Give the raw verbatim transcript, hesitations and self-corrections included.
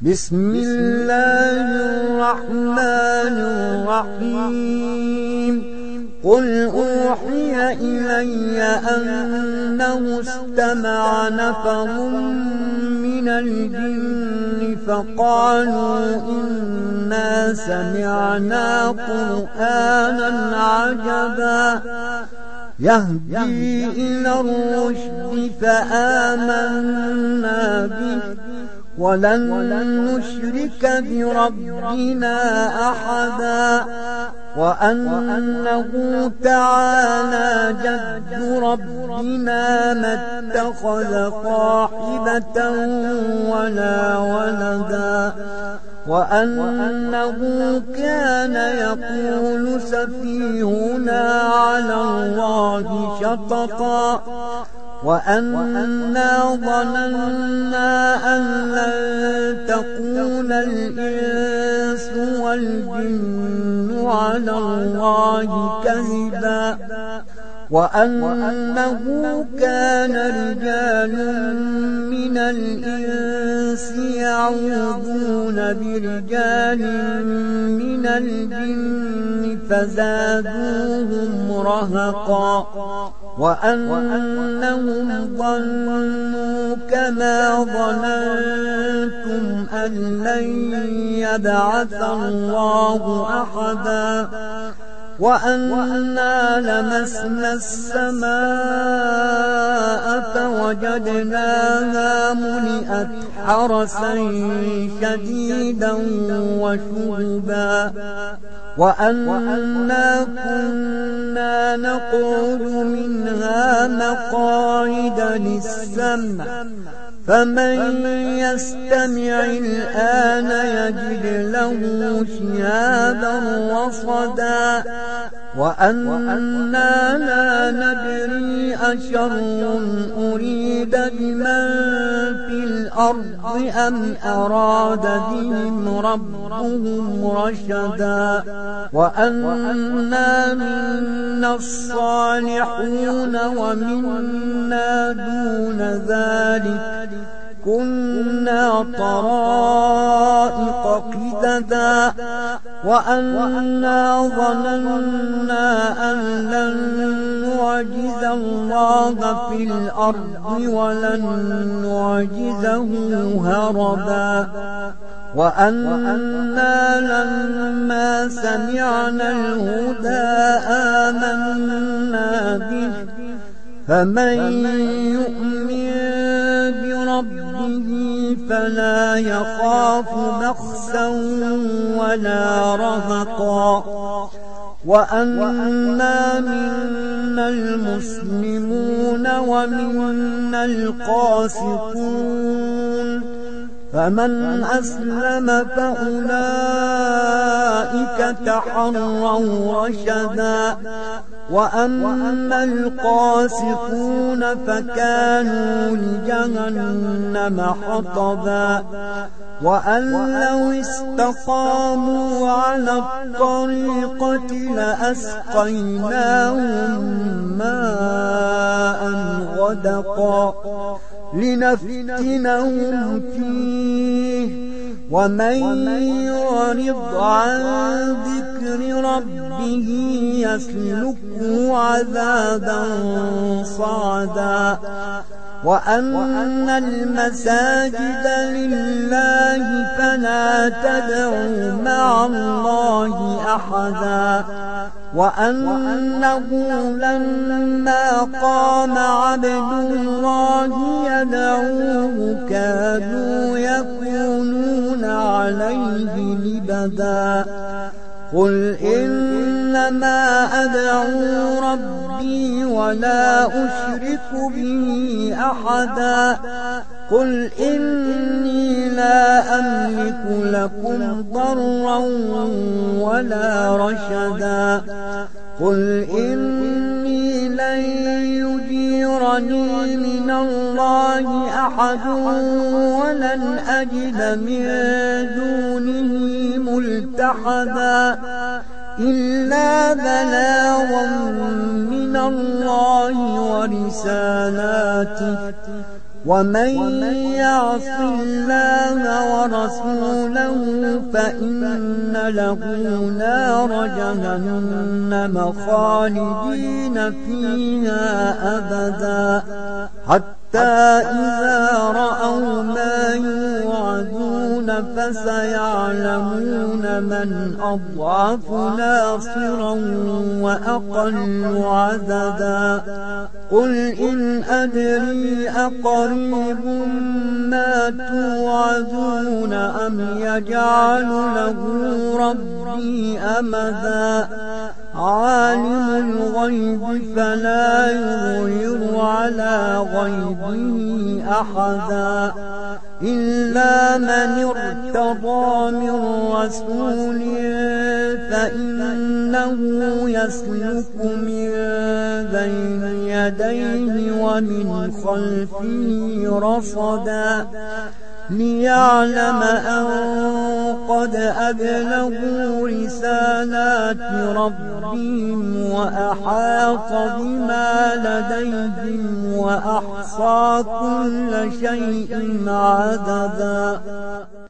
بسم الله الرحمن الرحيم قل أوحي إلي أنه استمع نفر من الجن فقالوا إنا سمعنا قرآنا عجبا يهدي إلى الرشد فآمنا به ولن نشرك بربنا أحدا وأنه تعالى جد ربنا ما اتخذ صاحبة ولا ولدا وأنه كان يقول سفيهنا على الله شططا وأنا ظننا أن لن تقول الإنس والجن على الله كذبا وأنه كان رجال من الإنس يعوذون برجال من الجن فزادوهم رهقا وأنهم ظنوا كما ظننتم أن لن يبعث الله أحدا وأنا لمسنا السماء فوجدناها ملئت حرسا شديدا وشهبا وأنا كنا نقعد منها مقاعد للسمع فمن يستمع الآن يجد له شهابا رصدا وأنا لا ندري أشر أريد بمن في الأرض أم أراد بهم ربهم رشدا وأنا منا الصالحون ومنا دون ذلك كنا طرائق قددا وأنا ظننا أن لن نعجز الله في الأرض ولن نعجزه هربا وأنا لما سمعنا الهدى آمنا به فمن يؤمن بربه فلا يخاف بخسا ولا رهقا وأنا منا المسلمون ومنا القاسطون فمن أسلم فأولئك تحروا رشدا وأما القاسطون فكانوا لجهنم حطبا وأن لو استقاموا على الطريقة لأسقيناهم ماء غدقا لنفتنهم فيه ومن يعرض عن ذكر ربه يسلكه عذابا صعدا وأن المساجد لله فلا تدعوا مع الله أحدا وأنه لما قام عبد الله يدعوه كادوا يكونون عليه لبدا قل إنما أدعو ربي ولا أشرك به أحدا قل إني لا أملك لكم ضرا ولا رشدا قل إني لن يجيرني من الله أحد ولن أجد من دونه ملتحدا إلا بلاغا من الله ورسالاته ومن يعص الله ورسوله فإن له نار جهنم خالدين فيها أبدا حتى إذا رأوا ما يوعدون فسيعلمون من أضعف ناصرا وأقل عددا قل إن أدري أقريب ما توعدون أم يجعل له ربي أمدا عالم الغيب فلا يظهر على غيبه أحدا إلا من ارتضى من رسول فإنه يسلك من بين يديه ومن خلفه رصدا ليعلم أن قد أبلغوا رسالات ربهم وأحاط بما لديهم وأحصى كل شيء عددا.